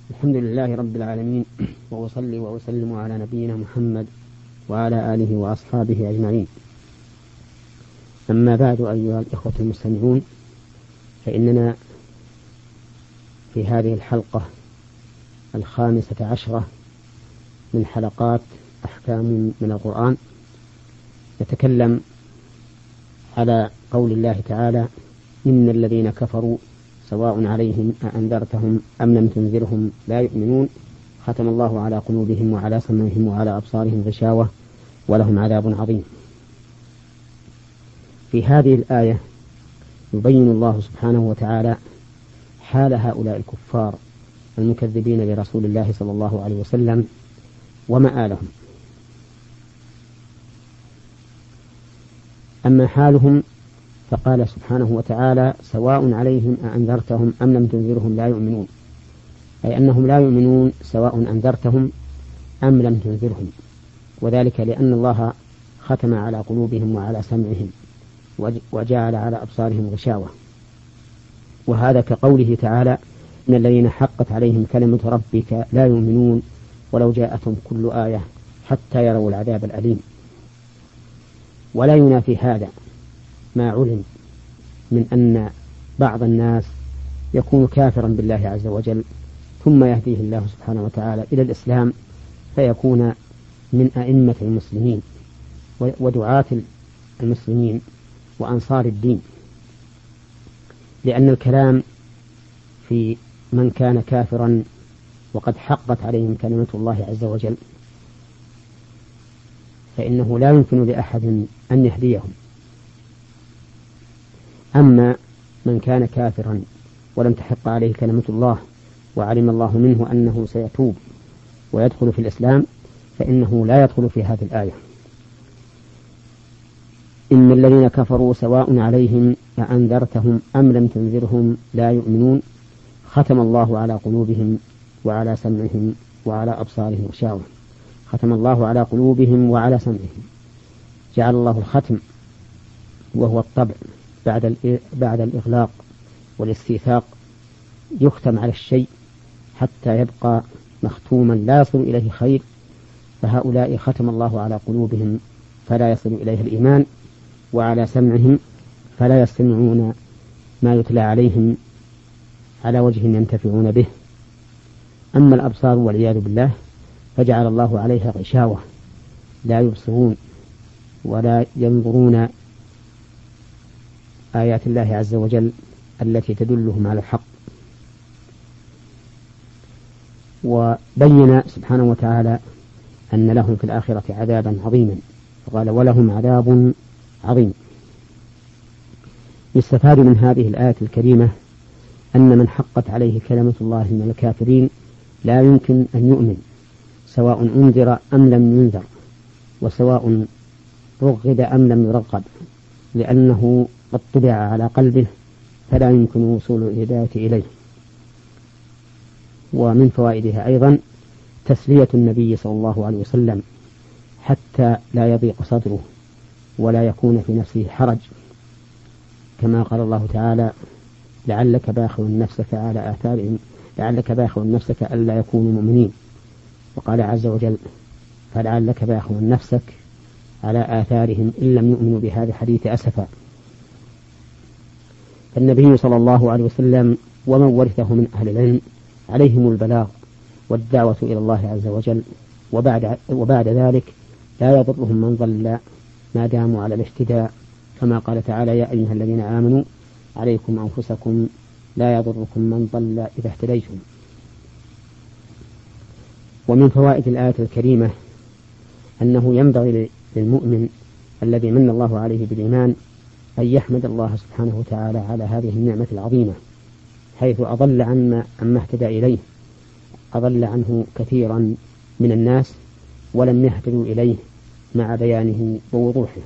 الحمد لله رب العالمين، وأصلي وأسلم على نبينا محمد وعلى آله وأصحابه أجمعين. أما بعد، أيها الإخوة المستمعون، فإننا في هذه الحلقة 15 من حلقات أحكام من القرآن نتكلم على قول الله تعالى: إن الذين كفروا سواء عليهم أأنذرتهم أم لم تنذرهم لا يؤمنون، ختم الله على قلوبهم وعلى سمعهم وعلى أبصارهم غشاوة ولهم عذاب عظيم. في هذه الآية يبين الله سبحانه وتعالى حال هؤلاء الكفار المكذبين لرسول الله صلى الله عليه وسلم ومآلهم. أما حالهم فقال سبحانه وتعالى: سواء عليهم أأنذرتهم أم لم تنذرهم لا يؤمنون، أي أنهم لا يؤمنون سواء أنذرتهم أم لم تنذرهم، وذلك لأن الله ختم على قلوبهم وعلى سمعهم وجعل على أبصارهم غشاوة. وهذا كقوله تعالى: إن الذين حقت عليهم كلمة ربك لا يؤمنون ولو جاءتهم كل آية حتى يروا العذاب الأليم. ولا ينافي هذا ما علم من أن بعض الناس يكون كافرا بالله عز وجل ثم يهديه الله سبحانه وتعالى إلى الإسلام فيكون من أئمة المسلمين ودعاة المسلمين وأنصار الدين، لأن الكلام في من كان كافرا وقد حقت عليهم كلمة الله عز وجل فإنه لا يمكن لأحد أن يهديهم. أما من كان كافرا ولم تحق عليه كلمة الله وعلم الله منه أنه سيتوب ويدخل في الإسلام فإنه لا يدخل في هذه الآية. إن الذين كفروا سواء عليهم أأنذرتهم أم لم تنذرهم لا يؤمنون، ختم الله على قلوبهم وعلى سمعهم وعلى أبصارهم غشاوة. ختم الله على قلوبهم وعلى سمعهم، جعل الله الختم وهو الطبع بعد الإغلاق والاستيثاق، يختم على الشيء حتى يبقى مختوما لا يصل إليه خير، فهؤلاء ختم الله على قلوبهم فلا يصل إليه الإيمان، وعلى سمعهم فلا يستمعون ما يتلى عليهم على وجه ينتفعون به. أما الأبصار والعياذ بالله فجعل الله عليها غشاوة، لا يبصرون ولا ينظرون آيات الله عز وجل التي تدلهم على الحق. وبين سبحانه وتعالى أن لهم في الآخرة عذابا عظيما، فقال: ولهم عذاب عظيم. يستفاد من هذه الآية الكريمة أن من حقت عليه كلمة الله من الكافرين لا يمكن أن يؤمن سواء أنذر أم لم ينذر، وسواء رغب أم لم يرغب، لأنه قد طبع على قلبه فلا يمكن وصول الهداية إليه. ومن فوائدها أيضا تسلية النبي صلى الله عليه وسلم حتى لا يضيق صدره ولا يكون في نفسه حرج، كما قال الله تعالى: لعلك باخع نفسك على آثارهم لعلك باخع نفسك ألا يكونوا مؤمنين. وقال عز وجل: فلعلك باخع نفسك على آثارهم إن لم يؤمنوا بهذا الحديث أسفا. فالنبي صلى الله عليه وسلم ومن ورثه من أهل العلم عليهم البلاغ والدعوة إلى الله عز وجل، وبعد ذلك لا يضرهم من ضل ما داموا على الاهتداء، كما قال تعالى: يا أيها الذين آمنوا عليكم أنفسكم لا يضركم من ضل إذا اهتديتم. ومن فوائد الآية الكريمة أنه ينبغي للمؤمن الذي من الله عليه بالإيمان أن يحمد الله سبحانه وتعالى على هذه النعمة العظيمة، حيث أضل عما اهتدى إليه، أضل عنه كثيرا من الناس ولم يهتدوا إليه مع بيانه ووضوحه.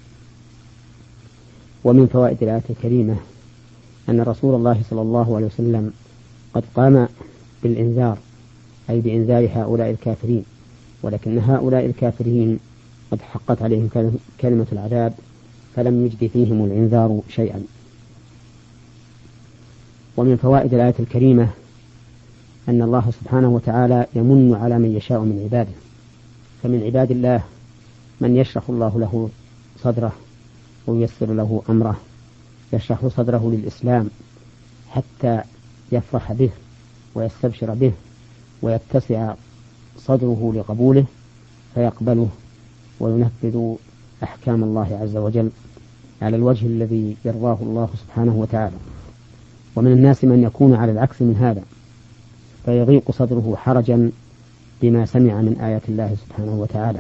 ومن فوائد الآية الكريمة أن رسول الله صلى الله عليه وسلم قد قام بالإنذار، أي بإنذار هؤلاء الكافرين، ولكن هؤلاء الكافرين قد حقت عليهم كلمة العذاب فلم يجد فيهم الإنذار شيئا. ومن فوائد الآية الكريمة أن الله سبحانه وتعالى يمن على من يشاء من عباده، فمن عباد الله من يشرح الله له صدره وييسر له أمره، يشرح صدره للإسلام حتى يفرح به ويستبشر به ويتسع صدره لقبوله فيقبله وينفذ أحكام الله عز وجل على الوجه الذي يرضاه الله سبحانه وتعالى. ومن الناس من يكون على العكس من هذا فيضيق صدره حرجا بما سمع من آيات الله سبحانه وتعالى.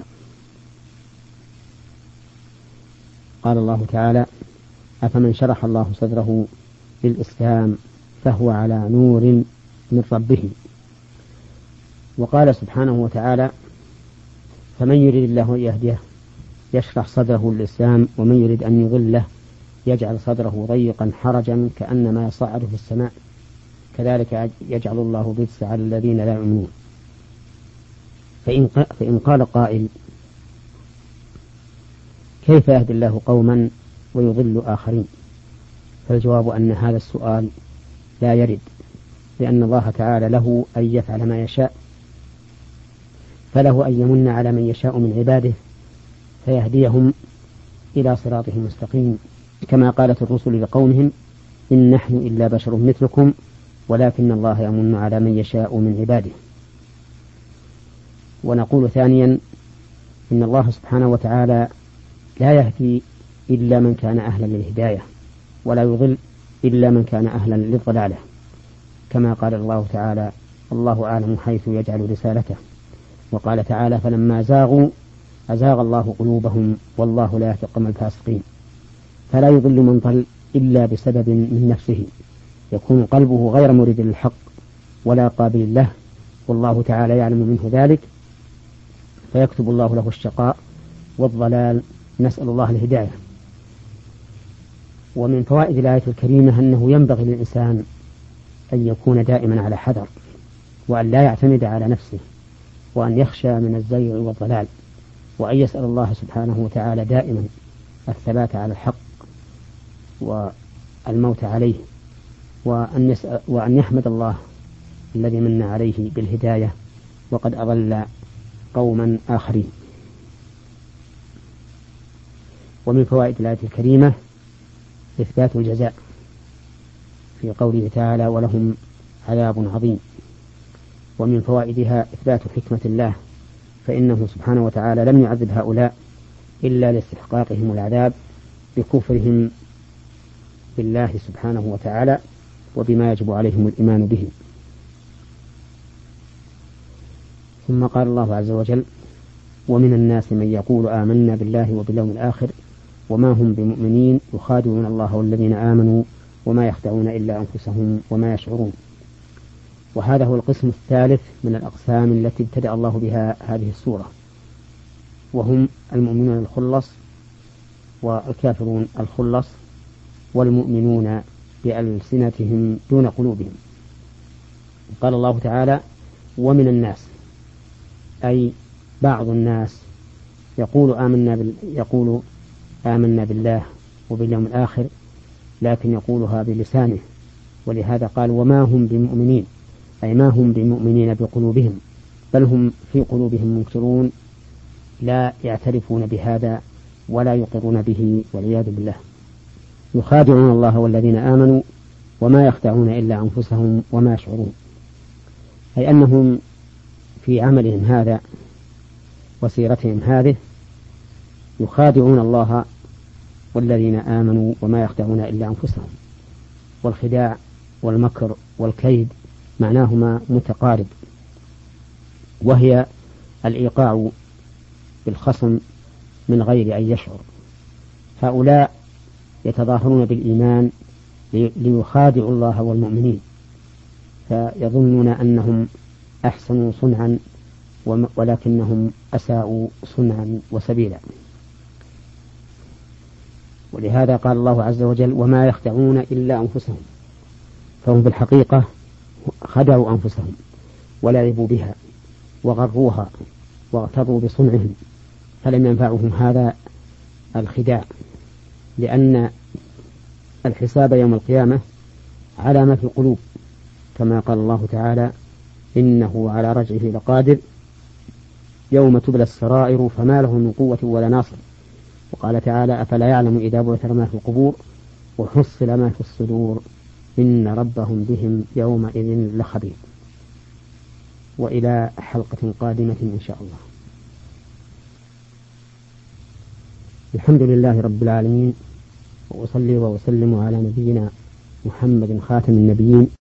قال الله تعالى: أفمن شرح الله صدره للإسلام فهو على نور من ربه. وقال سبحانه وتعالى: فمن يريد الله أن يهديه يشرح صدره للإسلام ومن يريد أن يضله يجعل صدره ضيقا حرجا كأنما يصعد في السماء كذلك يجعل الله الرجس على الذين لا يؤمنون. فإن قال قائل: كيف يهدي الله قوما ويضل آخرين؟ فالجواب أن هذا السؤال لا يرد، لأن الله تعالى له أن يفعل ما يشاء، فله أن يمن على من يشاء من عباده فيهديهم إلى صراطه المستقيم، كما قالت الرسل لقومهم: إن نحن إلا بشر مثلكم ولكن الله يمن على من يشاء من عباده. ونقول ثانيا: إن الله سبحانه وتعالى لا يهدي إلا من كان أهلا للهداية ولا يضل إلا من كان أهلا للضلالة، كما قال الله تعالى: الله أعلم حيث يجعل رسالته. وقال تعالى: فلما زاغوا أزاغ الله قلوبهم والله لا يهدي القوم الفاسقين. فلا يضل من ضل إلا بسبب من نفسه، يكون قلبه غير مريد للحق ولا قابل له، والله تعالى يعلم منه ذلك فيكتب الله له الشقاء والضلال، نسأل الله الهداية. ومن فوائد الآية الكريمة أنه ينبغي للإنسان أن يكون دائما على حذر، وأن لا يعتمد على نفسه، وأن يخشى من الزيغ والضلال، وأن يسأل الله سبحانه وتعالى دائما الثبات على الحق والموت عليه، وأن يحمد الله الذي من عليه بالهداية وقد أضل قوما آخرين. ومن فوائد الآية الكريمة إثبات الجزاء في قوله تعالى: ولهم عذاب عظيم. ومن فوائدها إثبات حكمة الله، فإنه سبحانه وتعالى لم يعذب هؤلاء إلا لاستحقاقهم العذاب بكفرهم بالله سبحانه وتعالى وبما يجب عليهم الإيمان به. ثم قال الله عز وجل: ومن الناس من يقول آمنا بالله وباليوم الآخر وما هم بمؤمنين يخادعون الله والذين آمنوا وما يخدعون إلا أنفسهم وما يشعرون. وهذا هو القسم الثالث من الأقسام التي ابتدأ الله بها هذه السورة، وهم المؤمنون الخلص والكافرون الخلص، والمؤمنون بألسنتهم دون قلوبهم. قال الله تعالى: ومن الناس، أي بعض الناس يقول آمنا بالله وباليوم الآخر، لكن يقولها بلسانه، ولهذا قال: وما هم بمؤمنين، أي ما هم بمؤمنين بقلوبهم، بل هم في قلوبهم منكرون لا يعترفون بهذا ولا يقرون به والعياذ بالله. يخادعون الله والذين آمنوا وما يخدعون إلا أنفسهم وما يشعرون، أي أنهم في عملهم هذا وسيرتهم هذه يخادعون الله والذين آمنوا وما يخدعون إلا أنفسهم. والخداع والمكر والكيد معناهما متقارب، وهي الإيقاع بالخصم من غير أن يشعر. هؤلاء يتظاهرون بالإيمان ليخادعوا الله والمؤمنين، فيظنون أنهم أحسنوا صنعا ولكنهم أساءوا صنعا وسبيلا. ولهذا قال الله عز وجل: وما يخدعون إلا أنفسهم، فهم بالحقيقة خدعوا أنفسهم ولعبوا بها وغروها واغتروا بصنعهم، فلم ينفعهم هذا الخداع، لأن الحساب يوم القيامة على ما في القلوب، كما قال الله تعالى: إنه على رجعه لقادر يوم تبلى السرائر فما له من قوة ولا ناصر. وقال تعالى أفلا يعلم إذا بعثر ما في القبور وحصل ما في الصدور إن ربهم بهم يومئذ لخبير. وإلى حلقة قادمة إن شاء الله. الحمد لله رب العالمين، وأصلي وأسلم على نبينا محمد خاتم النبيين